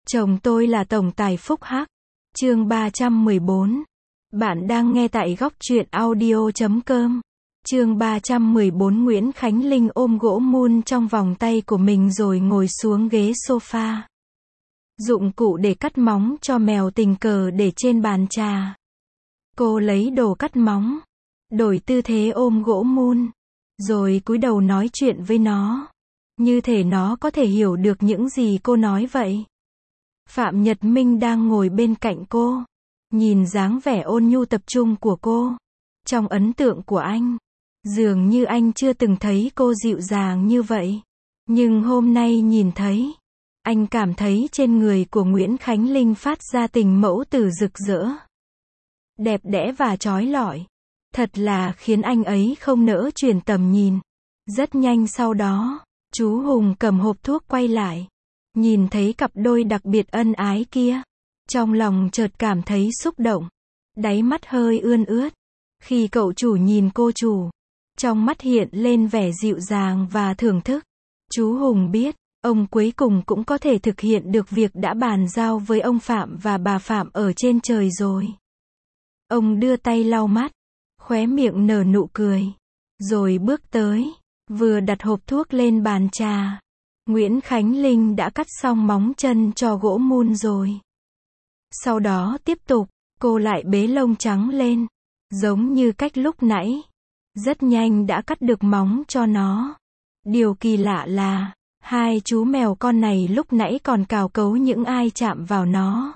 Chồng tôi là tổng tài phúc hắc. Chương 314. Bạn đang nghe tại góc truyện audio.com. Chương 314. Nguyễn Khánh Linh ôm gỗ mun trong vòng tay của mình rồi ngồi xuống ghế sofa. Dụng cụ để cắt móng cho mèo tình cờ để trên bàn trà. Cô lấy đồ cắt móng, đổi tư thế ôm gỗ mun, rồi cúi đầu nói chuyện với nó. Như thể nó có thể hiểu được những gì cô nói vậy. Phạm Nhật Minh đang ngồi bên cạnh cô, nhìn dáng vẻ ôn nhu tập trung của cô. Trong ấn tượng của anh, dường như anh chưa từng thấy cô dịu dàng như vậy. Nhưng hôm nay nhìn thấy, anh cảm thấy trên người của Nguyễn Khánh Linh phát ra tình mẫu tử rực rỡ, đẹp đẽ và chói lọi. Thật là khiến anh ấy không nỡ chuyển tầm nhìn. Rất nhanh sau đó, chú Hùng cầm hộp thuốc quay lại. Nhìn thấy cặp đôi đặc biệt ân ái kia, trong lòng chợt cảm thấy xúc động. Đáy mắt hơi ươn ướt. Khi cậu chủ nhìn cô chủ, trong mắt hiện lên vẻ dịu dàng và thưởng thức. Chú Hùng biết, ông cuối cùng cũng có thể thực hiện được việc đã bàn giao với ông Phạm và bà Phạm ở trên trời rồi. Ông đưa tay lau mắt, khóe miệng nở nụ cười, rồi bước tới, vừa đặt hộp thuốc lên bàn trà. Nguyễn Khánh Linh đã cắt xong móng chân cho gỗ mun rồi. Sau đó tiếp tục, cô lại bế lông trắng lên, giống như cách lúc nãy. Rất nhanh đã cắt được móng cho nó. Điều kỳ lạ là, hai chú mèo con này lúc nãy còn cào cấu những ai chạm vào nó.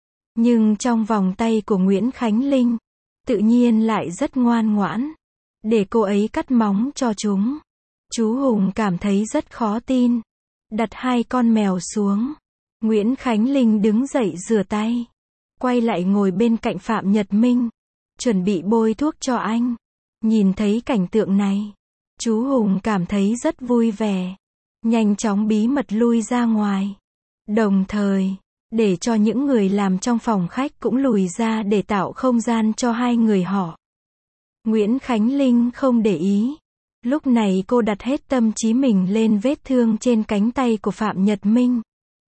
Nhưng trong vòng tay của Nguyễn Khánh Linh, tự nhiên lại rất ngoan ngoãn, để cô ấy cắt móng cho chúng. Chú Hùng cảm thấy rất khó tin. Đặt hai con mèo xuống, Nguyễn Khánh Linh đứng dậy rửa tay, quay lại ngồi bên cạnh Phạm Nhật Minh, chuẩn bị bôi thuốc cho anh. Nhìn thấy cảnh tượng này, chú Hùng cảm thấy rất vui vẻ, nhanh chóng bí mật lui ra ngoài, đồng thời để cho những người làm trong phòng khách cũng lùi ra để tạo không gian cho hai người họ. Nguyễn Khánh Linh không để ý. Lúc này cô đặt hết tâm trí mình lên vết thương trên cánh tay của Phạm Nhật Minh.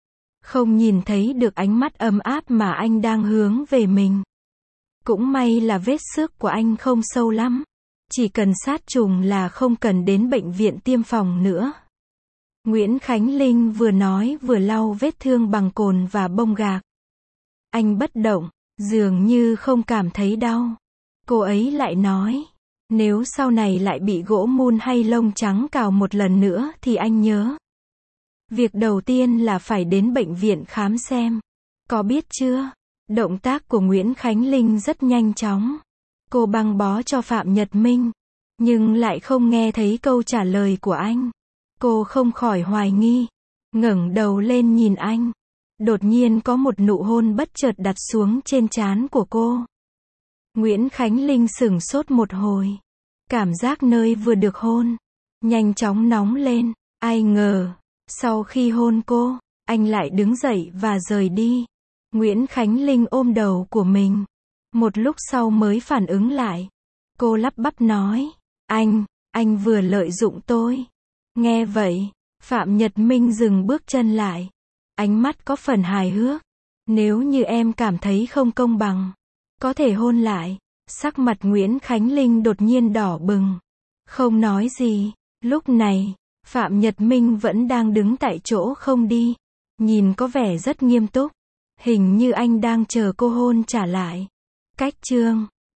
Không nhìn thấy được ánh mắt ấm áp mà anh đang hướng về mình. Cũng may là vết xước của anh không sâu lắm. Chỉ cần sát trùng là không cần đến bệnh viện tiêm phòng nữa. Nguyễn Khánh Linh vừa nói vừa lau vết thương bằng cồn và bông gạc. Anh bất động, dường như không cảm thấy đau. Cô ấy lại nói, nếu sau này lại bị gỗ mun hay lông trắng cào một lần nữa thì anh nhớ. Việc đầu tiên là phải đến bệnh viện khám xem. Có biết chưa? Động tác của Nguyễn Khánh Linh rất nhanh chóng. Cô băng bó cho Phạm Nhật Minh, nhưng lại không nghe thấy câu trả lời của anh. Cô không khỏi hoài nghi, ngẩng đầu lên nhìn anh. Đột nhiên có một nụ hôn bất chợt đặt xuống trên trán của cô. Nguyễn Khánh Linh sửng sốt một hồi. Cảm giác nơi vừa được hôn nhanh chóng nóng lên. Ai ngờ, sau khi hôn cô, anh lại đứng dậy và rời đi. Nguyễn Khánh Linh ôm đầu của mình. Một lúc sau mới phản ứng lại. Cô lắp bắp nói, anh vừa lợi dụng tôi. Nghe vậy, Phạm Nhật Minh dừng bước chân lại. Ánh mắt có phần hài hước. Nếu như em cảm thấy không công bằng, có thể hôn lại. Sắc mặt Nguyễn Khánh Linh đột nhiên đỏ bừng. Không nói gì. Lúc này, Phạm Nhật Minh vẫn đang đứng tại chỗ không đi. Nhìn có vẻ rất nghiêm túc. Hình như anh đang chờ cô hôn trả lại. Cách chương